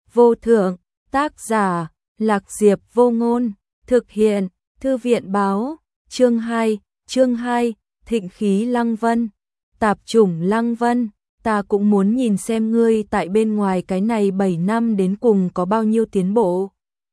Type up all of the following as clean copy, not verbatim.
vô thượng, tác giả, Lạc Diệp Vô Ngôn, thực hiện, Thư viện báo, chương 2, thịnh khí Lăng Vân, tạp chủng Lăng Vân, ta cũng muốn nhìn xem ngươi tại bên ngoài cái này 7 năm đến cùng có bao nhiêu tiến bộ.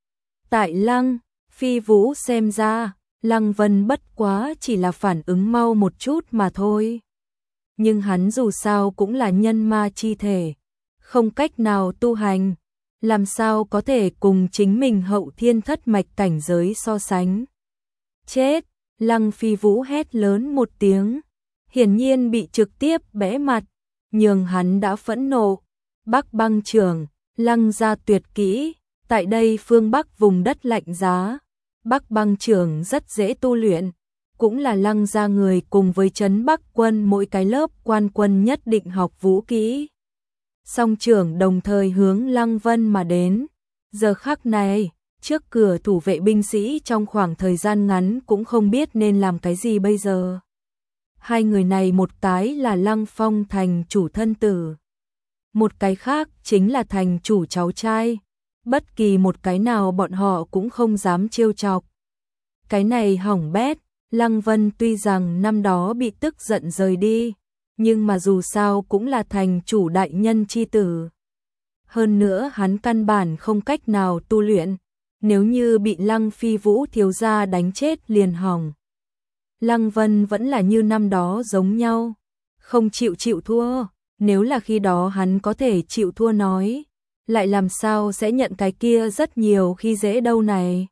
Tại Lăng Phi Vũ xem ra, Lăng Vân bất quá chỉ là phản ứng mau một chút mà thôi. Nhưng hắn dù sao cũng là nhân ma chi thể, không cách nào tu hành, làm sao có thể cùng chính mình hậu thiên thất mạch cảnh giới so sánh. Chết, Lăng Phi Vũ hét lớn một tiếng, hiển nhiên bị trực tiếp bẽ mặt, nhường hắn đã phẫn nộ. Bắc Băng Trưởng, Lăng gia tuyệt kỹ, tại đây phương Bắc vùng đất lạnh giá, Bắc Băng Trưởng rất dễ tu luyện, cũng là Lăng gia người cùng với trấn Bắc quân mỗi cái lớp quan quân nhất định học vũ kỹ. Song trưởng đồng thời hướng Lăng Vân mà đến. Giờ khắc này, trước cửa thủ vệ binh sĩ trong khoảng thời gian ngắn cũng không biết nên làm cái gì bây giờ. Hai người này một cái là Lăng Phong thành chủ thân tử, một cái khác chính là thành chủ cháu trai. Bất kỳ một cái nào bọn họ cũng không dám trêu chọc. Cái này hỏng bét, Lăng Vân tuy rằng năm đó bị tức giận rời đi, nhưng mà dù sao cũng là thành chủ đại nhân chi tử. Hơn nữa hắn căn bản không cách nào tu luyện, nếu như bị Lăng Phi Vũ thiếu gia đánh chết liền hỏng. Lăng Vân vẫn là như năm đó giống nhau, không chịu thua, nếu là khi đó hắn có thể chịu thua nói, lại làm sao sẽ nhận cái kia rất nhiều khi dễ đâu này.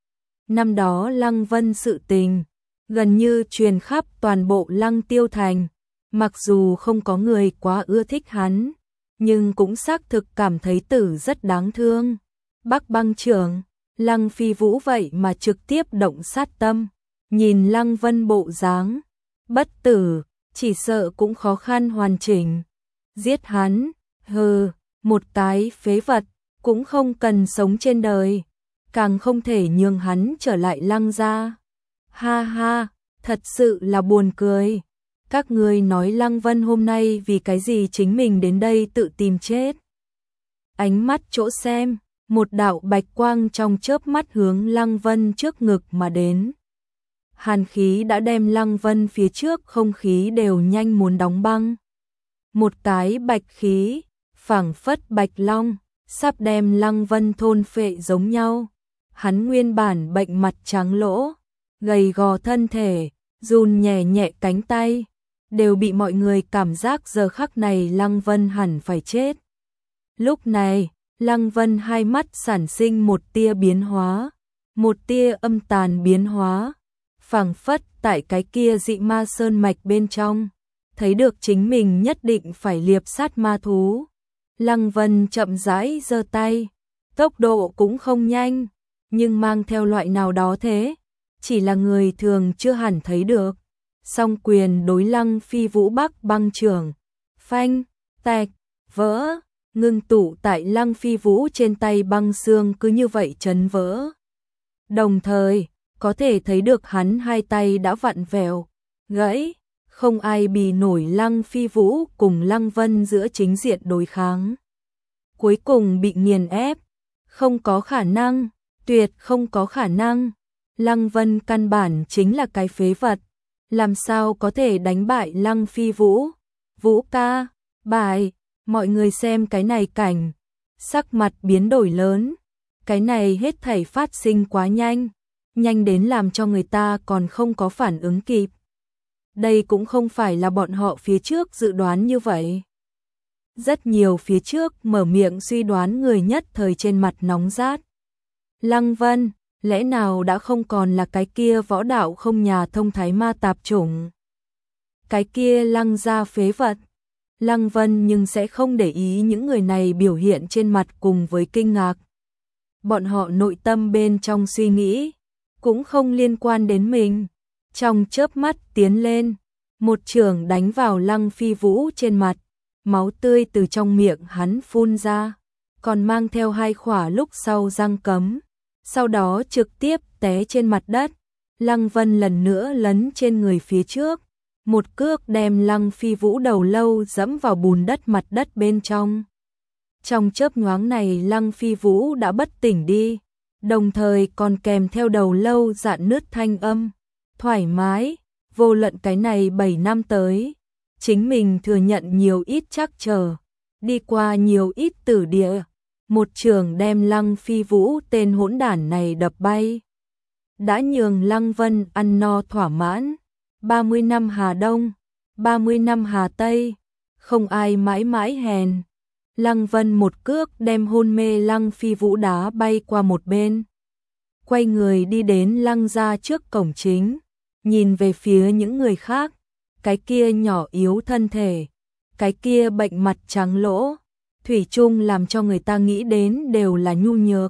Năm đó Lăng Vân sự tình, gần như truyền khắp toàn bộ Lăng Tiêu Thành, mặc dù không có người quá ưa thích hắn, nhưng cũng xác thực cảm thấy tử rất đáng thương. Bắc Băng Trưởng, Lăng Phi Vũ vậy mà trực tiếp động sát tâm, nhìn Lăng Vân bộ dáng, bất tử, chỉ sợ cũng khó khăn hoàn chỉnh. Giết hắn, hừ, một cái phế vật, cũng không cần sống trên đời, càng không thể nhường hắn trở lại Lăng gia. Ha ha, thật sự là buồn cười. Các ngươi nói Lăng Vân hôm nay vì cái gì chính mình đến đây tự tìm chết. Ánh mắt chỗ xem, một đạo bạch quang trong chớp mắt hướng Lăng Vân trước ngực mà đến. Hàn khí đã đem Lăng Vân phía trước không khí đều nhanh muốn đóng băng. Một cái bạch khí, phảng phất bạch long, sắp đem Lăng Vân thôn phệ giống nhau. Hắn nguyên bản bệnh mặt trắng lỗ, gầy gò thân thể, run nhẹ nhẹ cánh tay, đều bị mọi người cảm giác giờ khắc này Lăng Vân hẳn phải chết. Lúc này, Lăng Vân hai mắt sản sinh một tia biến hóa, một tia âm tàn biến hóa, phảng phất tại cái kia dị ma sơn mạch bên trong, thấy được chính mình nhất định phải liệp sát ma thú. Lăng Vân chậm rãi giơ tay, tốc độ cũng không nhanh, nhưng mang theo loại nào đó thế, chỉ là người thường chưa hẳn thấy được. Song quyền đối Lăng Phi Vũ Bắc Băng Trưởng, phanh, tạch, vỡ, ngưng tụ tại Lăng Phi Vũ trên tay băng xương cứ như vậy chấn vỡ. Đồng thời, có thể thấy được hắn hai tay đã vặn vẹo, gãy, không ai bì nổi Lăng Phi Vũ cùng Lăng Vân giữa chính diện đối kháng. Cuối cùng bị nghiền ép, không có khả năng, tuyệt không có khả năng. Lăng Vân căn bản chính là cái phế vật, làm sao có thể đánh bại Lăng Phi Vũ. Vũ ca, bại, mọi người xem cái này cảnh, sắc mặt biến đổi lớn, cái này hết thảy phát sinh quá nhanh, nhanh đến làm cho người ta còn không có phản ứng kịp. Đây cũng không phải là bọn họ phía trước dự đoán như vậy. Rất nhiều phía trước mở miệng suy đoán người nhất thời trên mặt nóng rát. Lăng Vân, lẽ nào đã không còn là cái kia võ đạo không nhà thông thái ma tạp chủng? Cái kia Lăng gia phế vật? Lăng Vân nhưng sẽ không để ý những người này biểu hiện trên mặt cùng với kinh ngạc. Bọn họ nội tâm bên trong suy nghĩ, cũng không liên quan đến mình. Trong chớp mắt tiến lên, một chưởng đánh vào Lăng Phi Vũ trên mặt, máu tươi từ trong miệng hắn phun ra, còn mang theo hai khỏa lúc sau răng cấm, sau đó trực tiếp té trên mặt đất. Lăng Vân lần nữa lấn trên người phía trước, một cước đem Lăng Phi Vũ đầu lâu dẫm vào bùn đất mặt đất bên trong. Trong chớp nhoáng này Lăng Phi Vũ đã bất tỉnh đi, đồng thời còn kèm theo đầu lâu dạn nứt thanh âm. Thoải mái, vô luận cái này 7 năm tới, chính mình thừa nhận nhiều ít trắc trở, đi qua nhiều ít tử địa, một trường đem Lăng Phi Vũ tên hỗn đản này đập bay. Đã nhường Lăng Vân ăn no thỏa mãn, 30 năm Hà Đông, 30 năm Hà Tây, không ai mãi mãi hèn. Lăng Vân một cước đem hôn mê Lăng Phi Vũ đá bay qua một bên. Quay người đi đến Lăng gia trước cổng chính, nhìn về phía những người khác, cái kia nhỏ yếu thân thể, cái kia bệnh mặt trắng lỗ, thủy chung làm cho người ta nghĩ đến đều là nhu nhược.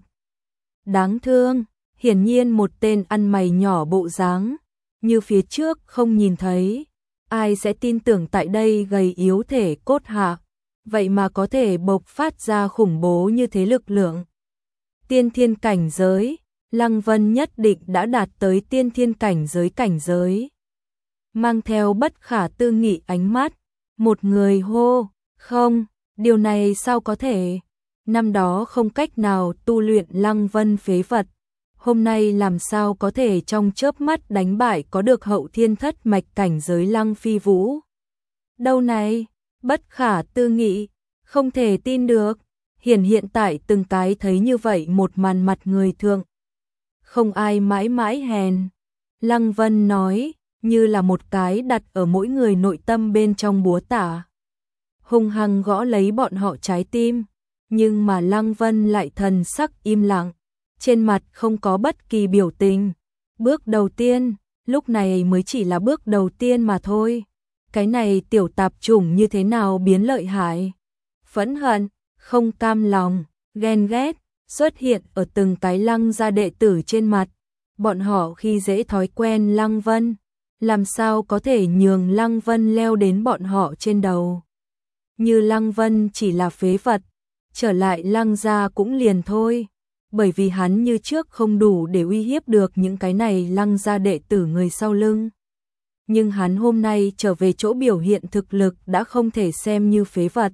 Đáng thương, hiển nhiên một tên ăn mày nhỏ bộ dáng, như phía trước không nhìn thấy, ai sẽ tin tưởng tại đây gầy yếu thể cốt hạ, vậy mà có thể bộc phát ra khủng bố như thế lực lượng. Tiên thiên cảnh giới, Lăng Vân nhất định đã đạt tới tiên thiên cảnh giới. Mang theo bất khả tư nghị ánh mắt, một người hô, không, điều này sao có thể, năm đó không cách nào tu luyện Lăng Vân phế vật, hôm nay làm sao có thể trong chớp mắt đánh bại có được hậu thiên thất mạch cảnh giới Lăng Phi Vũ. Đâu này, bất khả tư nghị, không thể tin được, hiện tại từng cái thấy như vậy một màn mặt người thường. Không ai mãi mãi hèn, Lăng Vân nói, như là một cái đặt ở mỗi người nội tâm bên trong búa tả. Hung hăng gõ lấy bọn họ trái tim, nhưng mà Lăng Vân lại thần sắc im lặng, trên mặt không có bất kỳ biểu tình. Bước đầu tiên, lúc này mới chỉ là bước đầu tiên mà thôi. Cái này tiểu tạp chủng như thế nào biến lợi hại? Phẫn hận, không cam lòng, ghen ghét, xuất hiện ở từng cái Lăng gia đệ tử trên mặt. Bọn họ khi dễ thói quen Lăng Vân, làm sao có thể nhường Lăng Vân leo đến bọn họ trên đầu. Như Lăng Vân chỉ là phế vật, trở lại Lăng gia cũng liền thôi, bởi vì hắn như trước không đủ để uy hiếp được những cái này Lăng gia đệ tử người sau lưng. Nhưng hắn hôm nay trở về chỗ biểu hiện thực lực đã không thể xem như phế vật.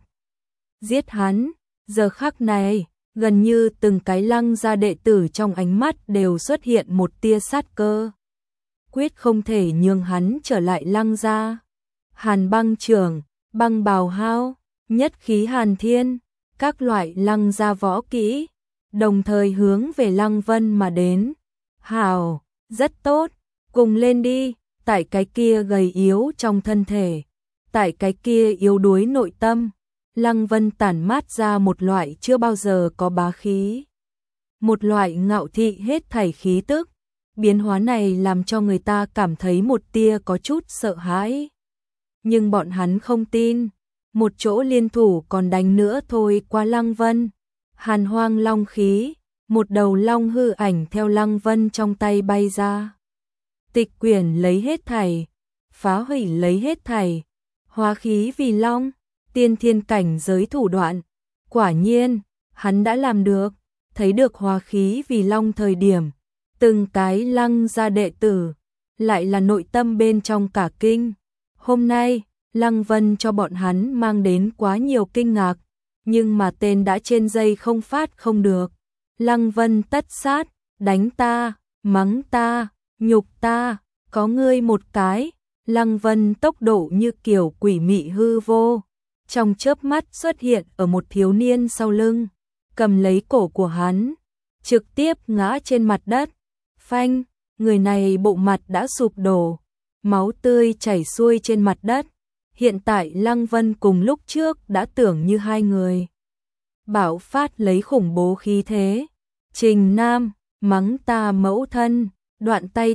Giết hắn, giờ khắc này, gần như từng cái Lăng gia đệ tử trong ánh mắt đều xuất hiện một tia sát cơ. Quyết không thể nhường hắn trở lại Lăng gia. Hàn băng trưởng, băng bào hao, nhất khí hàn thiên, các loại Lăng gia võ kỹ, đồng thời hướng về Lăng Vân mà đến. Hào, rất tốt, cùng lên đi, tại cái kia gầy yếu trong thân thể, tại cái kia yếu đuối nội tâm, Lăng Vân tản mát ra một loại chưa bao giờ có bá khí. Một loại ngạo thị hết thảy khí tức, biến hóa này làm cho người ta cảm thấy một tia có chút sợ hãi. Nhưng bọn hắn không tin, một chỗ liên thủ còn đánh nữa thôi qua Lăng Vân. Hàn hoang long khí, một đầu long hư ảnh theo Lăng Vân trong tay bay ra. Tịch quyển lấy hết thảy, phá hủy lấy hết thảy, hóa khí vì long, tiên thiên cảnh giới thủ đoạn. Quả nhiên, hắn đã làm được, thấy được hóa khí vì long thời điểm, từng cái Lăng gia đệ tử, lại là nội tâm bên trong cả kinh. Hôm nay, Lăng Vân cho bọn hắn mang đến quá nhiều kinh ngạc, nhưng mà tên đã trên dây không phát không được. Lăng Vân tất sát, đánh ta, mắng ta, nhục ta, có ngươi một cái. Lăng Vân tốc độ như kiểu quỷ mị hư vô, trong chớp mắt xuất hiện ở một thiếu niên sau lưng, cầm lấy cổ của hắn, trực tiếp ngã trên mặt đất. Phanh, người này bộ mặt đã sụp đổ, máu tươi chảy xuôi trên mặt đất. Hiện tại Lăng Vân cùng lúc trước đã tưởng như hai người. Bạo phát lấy khủng bố khí thế. Trình Nam, mắng ta mẫu thân, đoạn tay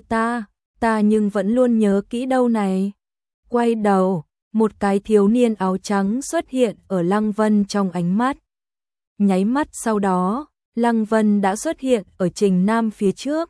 ta nhưng vẫn luôn nhớ kỹ đâu này. Quay đầu, một cái thiếu niên áo trắng xuất hiện ở Lăng Vân trong ánh mắt. Nháy mắt sau đó, Lăng Vân đã xuất hiện ở Trình Nam phía trước.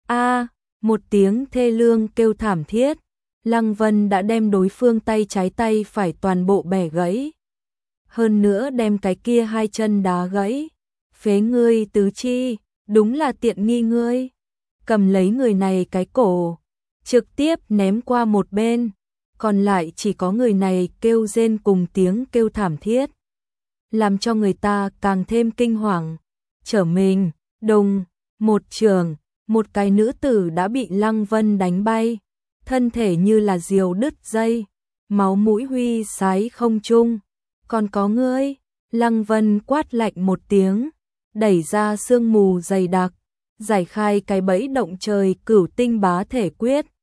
Một tiếng thê lương kêu thảm thiết. Lăng Vân đã đem đối phương tay trái tay phải toàn bộ bẻ gãy. Hơn nữa đem cái kia hai chân đá gãy. Phế ngươi tứ chi, đúng là tiện nghi ngươi. Cầm lấy người này cái cổ, trực tiếp ném qua một bên. Còn lại chỉ có người này kêu rên cùng tiếng kêu thảm thiết. làm cho người ta càng thêm kinh hoàng. Trở mình, đùng, một trường, một cái nữ tử đã bị Lăng Vân đánh bay, thân thể như là diều đứt dây, máu mũi huy sái không trung. Còn có ngươi, Lăng Vân quát lạnh một tiếng, đẩy ra sương mù dày đặc, giải khai cái bẫy động trời Cửu Tinh Bá Thể Quyết,